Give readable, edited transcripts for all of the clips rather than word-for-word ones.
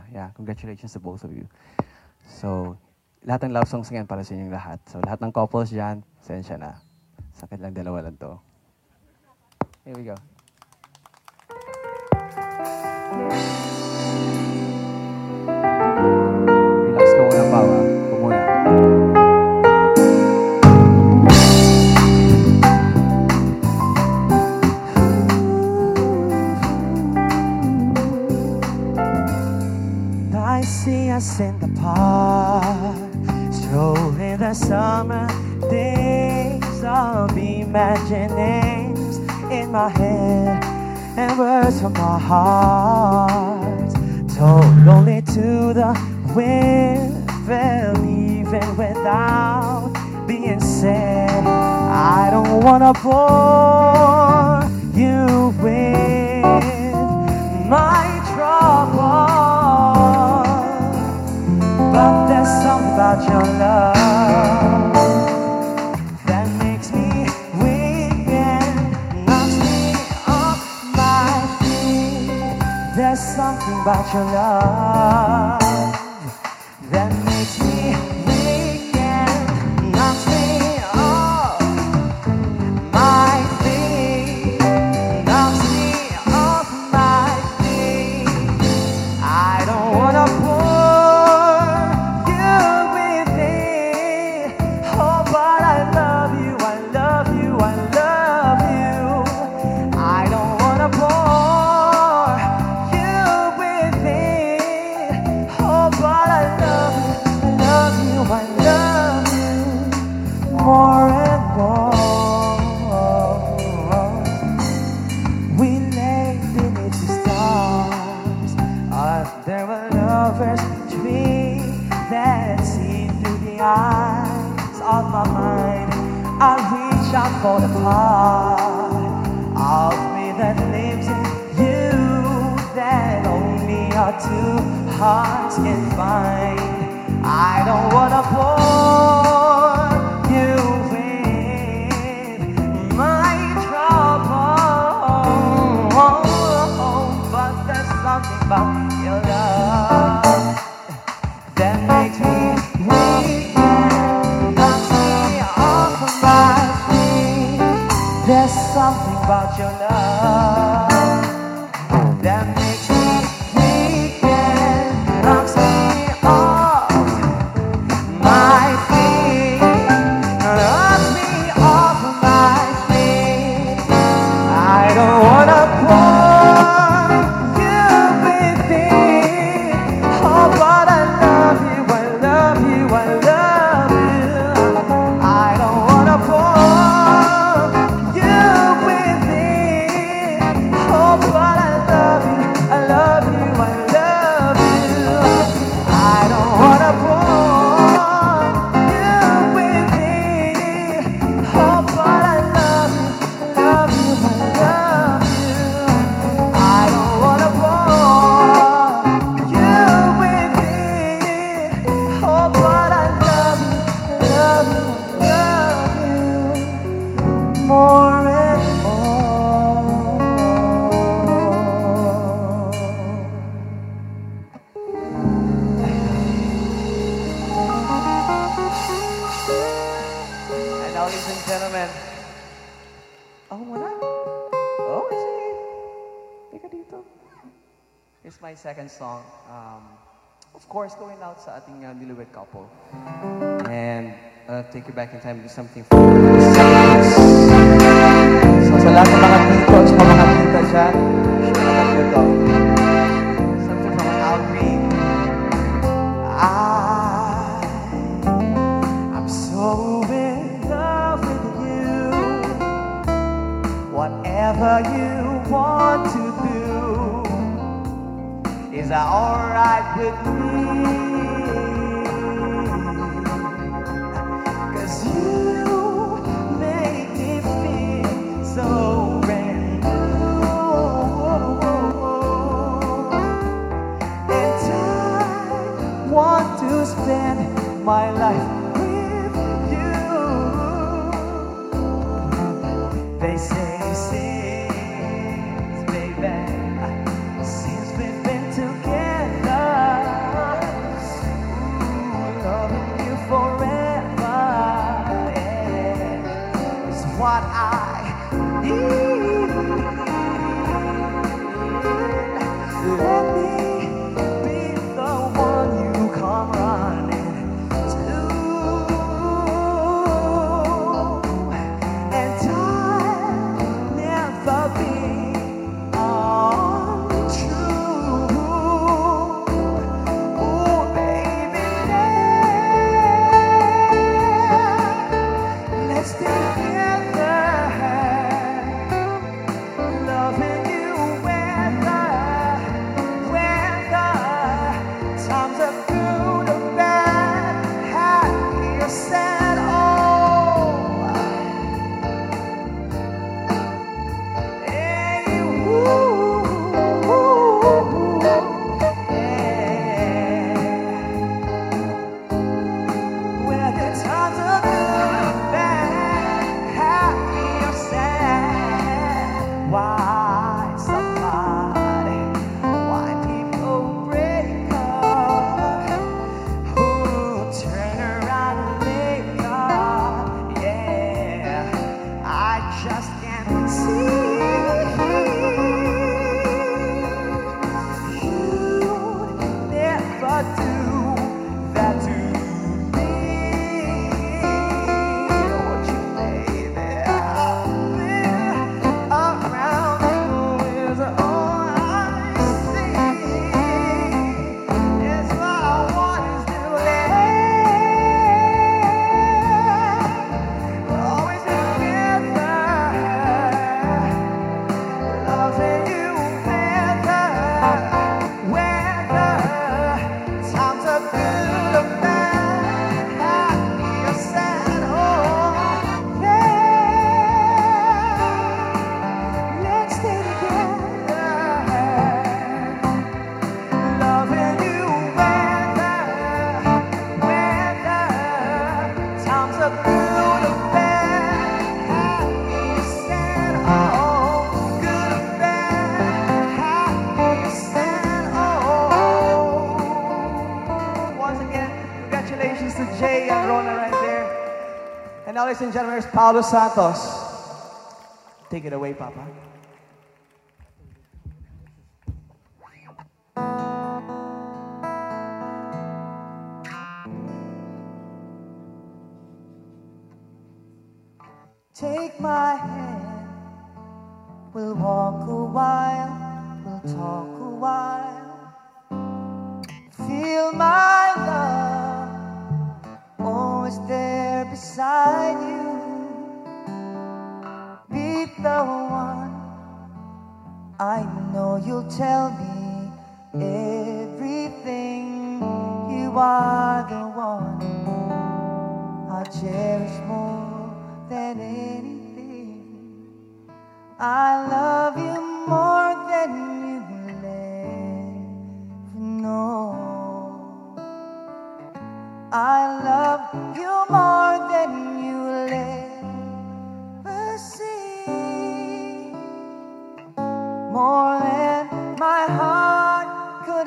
Yeah, congratulations to both of you. So, lahat ng love songs ngayon para sa inyong lahat. So, lahat ng couples dyan, sensya na. Sakit lang, dalawa lang to. Here we go. Relax ka muna, Pao. Huwag muna. I see us in the park, strolling the summer days of imaginings in my head and words from my heart, told only to the wind, fell even without being said. I don't wanna bore you with my trouble, but there's something about your love that makes me weak and knocks me off my feet. There's something about your love that makes me weak and knocks me off my feet. Knocks me off my feet. I don't wanna pour you with it. Oh, but I love you, I love you, I love you. I don't wanna pour you with it. Oh, but I love you, I love you, I love you more and more. We lay beneath the stars. There were lovers' dream that see through the eyes of my mind. I reach out for the part of me that lives in you, that only our two hearts can find. I don't wanna bore you with my trouble, but there's something about your love that makes me weak and knocks me off of my feet. There's something about your love that makes me weak and knocks me off my feet. Knocks me off of my feet. I don't wanna pour you with it. Oh, but I love you, I love you, I love you. I don't wanna pour you with it. Oh, but I love you, I love you, I love you. I don't wanna pour you with it. Oh, but I love you, I love you, I love you. I don't wanna bore you with it. Oh, but I love you, love you, love you more and more. And now, ladies and gentlemen, oh, wala. Oh, sige. Teka dito. It's my second song. Of course, going out sa ating newlywed couple. And take you back in time to do something for the 70s. So sa lahat ng mga tito at sa mga tita dyan, sure naman nyo to. Something from Al Green. I'm so in love with you. Whatever you want to do, is that alright with me? 'Cause you make me feel so brand new. And I want to spend my life with you. They say since, baby, since we've been together, now, ladies and gentlemen, here's Paulo Santos. Take it away, Papa. Take my hand, we'll walk a while, we'll talk a while. Feel my love, always there beside you. Be the one, I know you'll tell me everything. You are the one I cherish more than anything. I love you more than you will ever know. I love you more than you will ever see. More than my heart could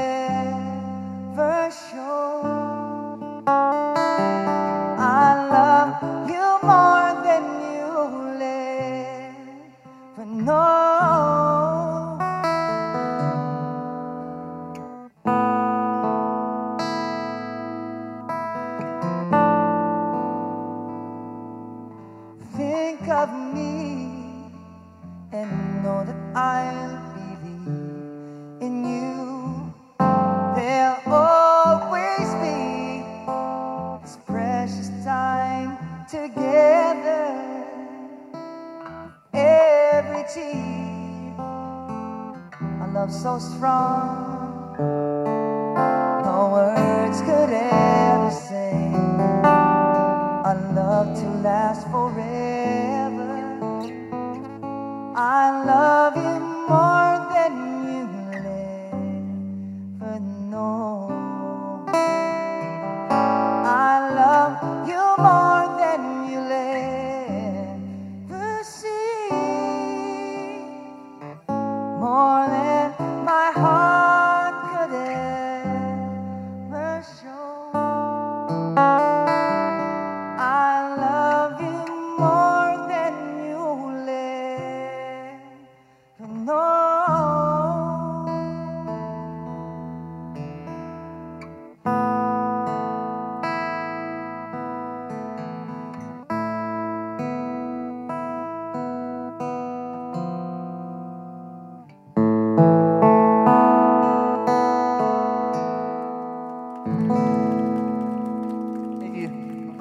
ever show. I love you more than you'll ever know. Think of me and know that I'll believe in you. There'll always be this precious time together. Every tear, a love so strong, no words could ever say. A love to last forever. I love you more than you'll ever know. I love you more than you'll ever see. More than my heart could ever show. I love you more than you'll ever know. Thank you.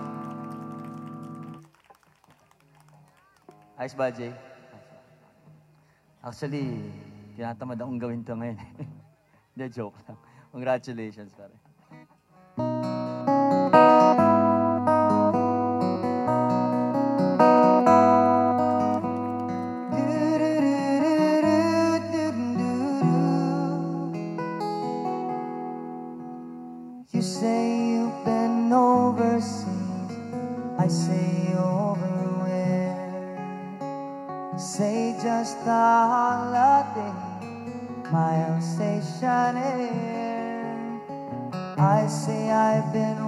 Ayos ba, Jay? Actually, tinatamad akong gawin to ngayon. Hindi, joke lang. Congratulations, pare. You say you've been overseas, I say over where? Say just a holiday, my Alsatian air. I say I've been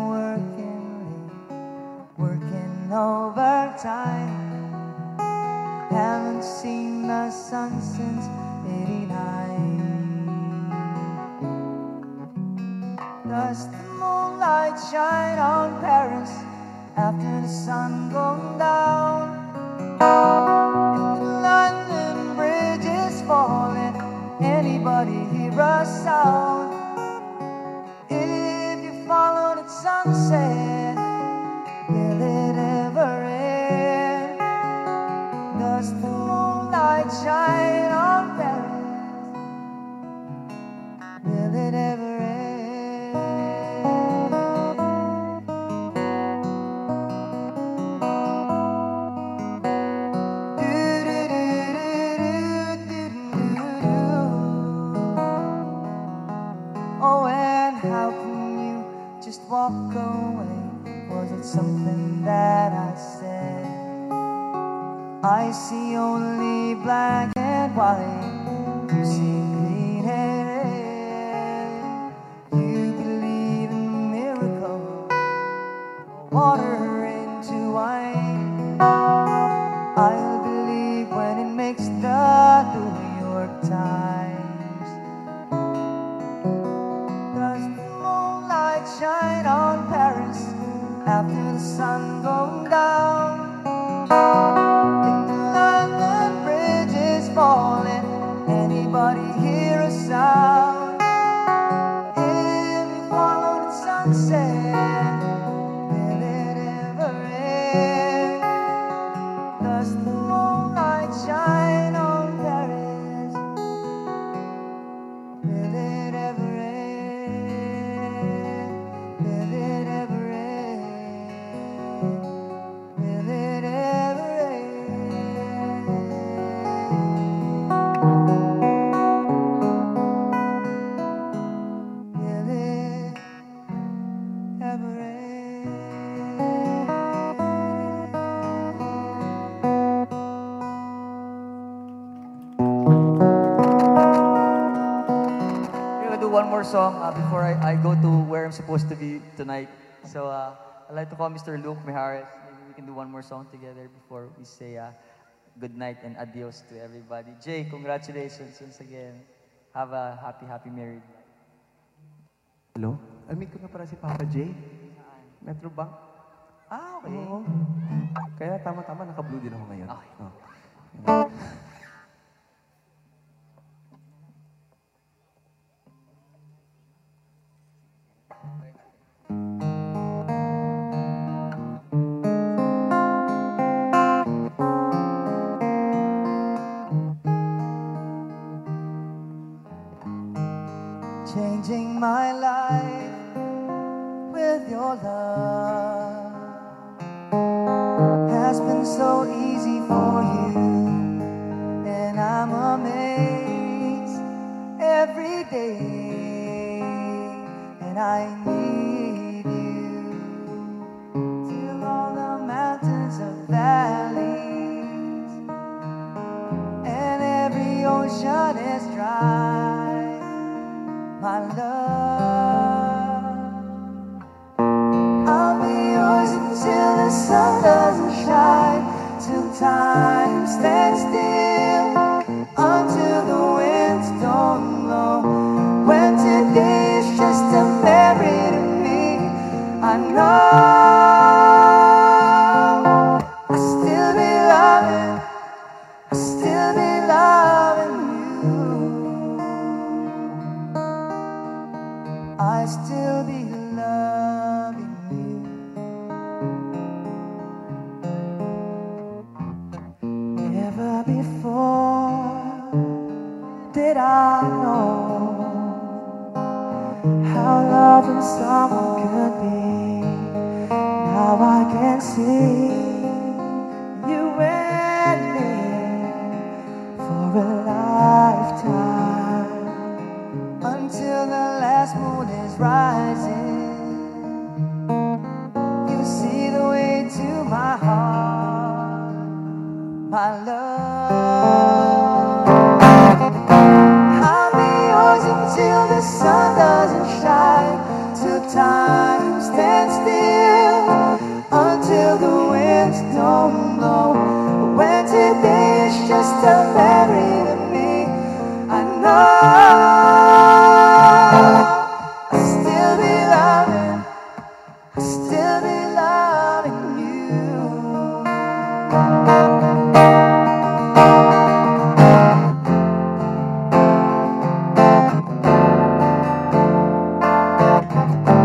working overtime. Haven't seen the sun since '89. Does the moonlight shine on Paris after the sun goes down? If the London Bridge is falling, anybody hear a sound? If you follow the sunset, will it ever end? Does the moonlight shine on Paris? Will it ever end? Oh, and how can you just walk away? Was it something that I said? I see only black and white. You see green and red. You believe in the miracle, water into wine. shine on Paris after the sun goes down. If the London Bridge is falling, anybody hear a sound? If you follow the sunset, will it ever end? Does the moonlight shine on Paris? Will it ever end? Will it ever end? Will it ever end? Will it ever end? We're gonna do one more song before I go to where I'm supposed to be tonight. So I'd like to call Mr. Luke Mijares. Maybe we can do one more song together before we say good night and adios to everybody. Jay, congratulations once again. Have a happy married life. Hello? Meet ko na para si Papa J. Metro Bank. Ah, okay. Oo. Kaya tama-tama, naka-blue din ako ngayon. Okay. Oh. Changing my life with your love has been so easy for you, and I'm amazed every day, and I need you till all the mountains are valleys and every ocean is dry. My love, I'll be yours until the sun doesn't shine, till time stands still, until the winds don't blow. When today is just a memory to me, I know I'll still be loving, I'll still be loving you. I still be loving you. Never before did I know how loving someone could be. Now I can see you and me for a lifetime, until the last moon is rising. You see the way to my heart, my love. I'll be yours until the sun doesn't shine, till time stands still, until the winds don't blow. When today is just a memory to me, I know I'll still be loving, I'll still be loving you.